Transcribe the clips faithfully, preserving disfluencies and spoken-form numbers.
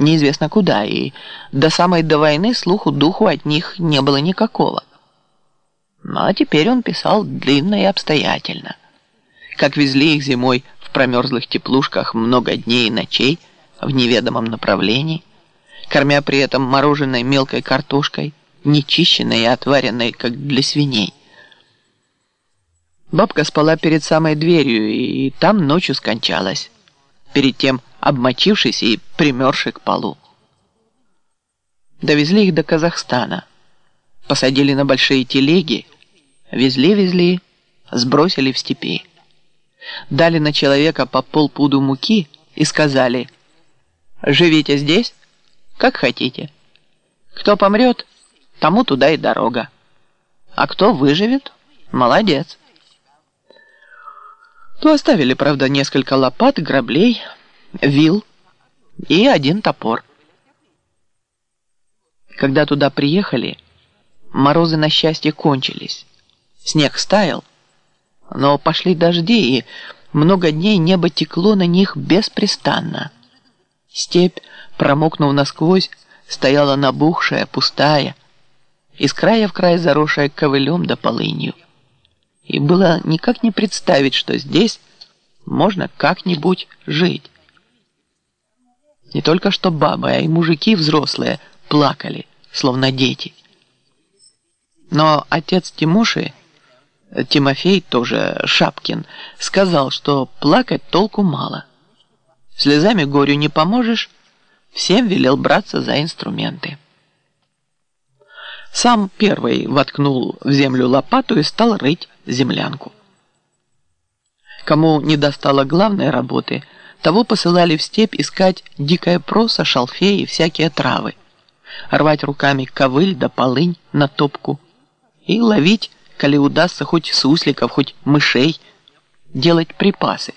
неизвестно куда, и до самой до войны слуху духу от них не было никакого. Ну, а теперь он писал длинно и обстоятельно. Как везли их зимой в промерзлых теплушках много дней и ночей в неведомом направлении, кормя при этом мороженой мелкой картошкой, нечищенной и отваренной, как для свиней. Бабка спала перед самой дверью и там ночью скончалась, перед тем обмочившись и примерзшей к полу. Довезли их до Казахстана, посадили на большие телеги, везли-везли, сбросили в степи. Дали на человека по полпуду муки и сказали: «Живите здесь, как хотите. Кто помрет, тому туда и дорога. А кто выживет, молодец». То оставили, правда, несколько лопат, граблей, вил и один топор. Когда туда приехали, морозы на счастье кончились. Снег стаял, но пошли дожди, и много дней небо текло на них беспрестанно. Степь, промокнув насквозь, стояла набухшая, пустая, из края в край заросшая ковылем да полынью. И было никак не представить, что здесь можно как-нибудь жить. Не только что бабы, а и мужики взрослые плакали, словно дети. Но отец Тимоши, Тимофей, тоже Шапкин, сказал, что плакать толку мало. Слезами горю не поможешь, всем велел браться за инструменты. Сам первый воткнул в землю лопату и стал рыть землянку. Кому не достало главной работы, того посылали в степь искать дикое просо, шалфей и всякие травы, рвать руками ковыль да полынь на топку и ловить, коли удастся, хоть сусликов, хоть мышей, делать припасы.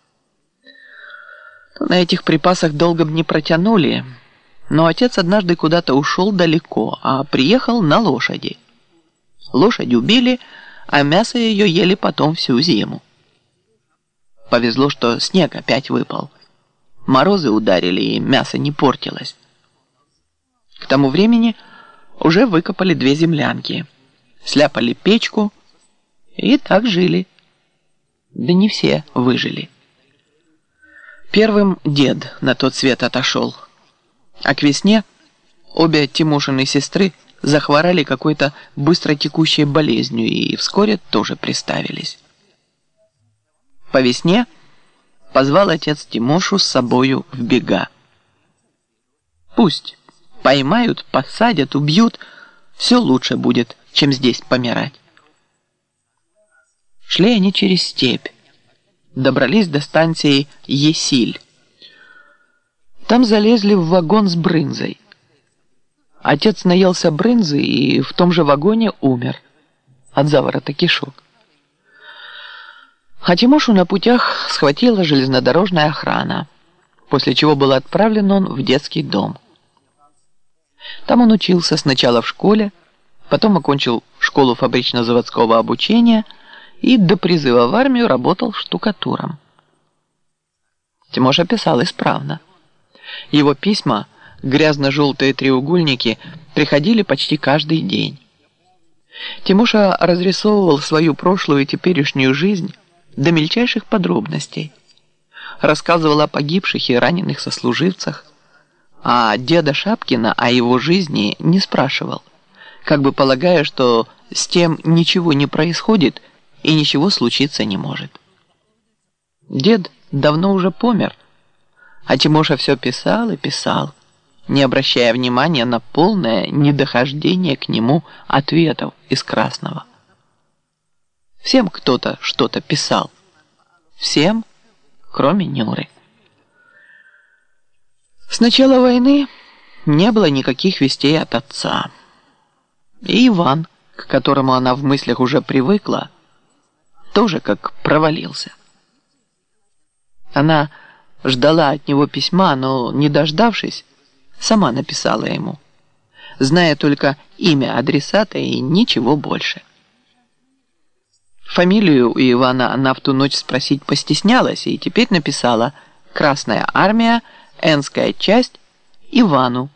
На этих припасах долго бы не протянули, но отец однажды куда-то ушел далеко, а приехал на лошади. Лошадь убили, а мясо ее ели потом всю зиму. Повезло, что снег опять выпал. Морозы ударили, и мясо не портилось. К тому времени уже выкопали две землянки, сляпали печку и так жили. Да не все выжили. Первым дед на тот свет отошел, а к весне обе Тимошины сестры захворали какой-то быстротекущей болезнью и вскоре тоже приставились. По весне позвал отец Тимошу с собою в бега. Пусть поймают, посадят, убьют, все лучше будет, чем здесь помирать. Шли они через степь, добрались до станции Есиль. Там залезли в вагон с брынзой. Отец наелся брынзы и в том же вагоне умер от заворота кишок. А Тимошу на путях схватила железнодорожная охрана, после чего был отправлен он в детский дом. Там он учился сначала в школе, потом окончил школу фабрично-заводского обучения и до призыва в армию работал штукатуром. Тимоша писал исправно. Его письма, грязно-желтые треугольники, приходили почти каждый день. Тимоша разрисовывал свою прошлую и теперешнюю жизнь до мельчайших подробностей. Рассказывал о погибших и раненых сослуживцах, а деда Шапкина о его жизни не спрашивал, как бы полагая, что с тем ничего не происходит и ничего случиться не может. Дед давно уже помер, а Тимоша все писал и писал, не обращая внимания на полное недохождение к нему ответов из Красного. Всем кто-то что-то писал. Всем, кроме Нюры. С начала войны не было никаких вестей от отца. И Иван, к которому она в мыслях уже привыкла, тоже как провалился. Она ждала от него письма, но, не дождавшись, сама написала ему, зная только имя адресата и ничего больше. Фамилию у Ивана она в ту ночь спросить постеснялась и теперь написала «Красная армия, Энская часть» Ивану.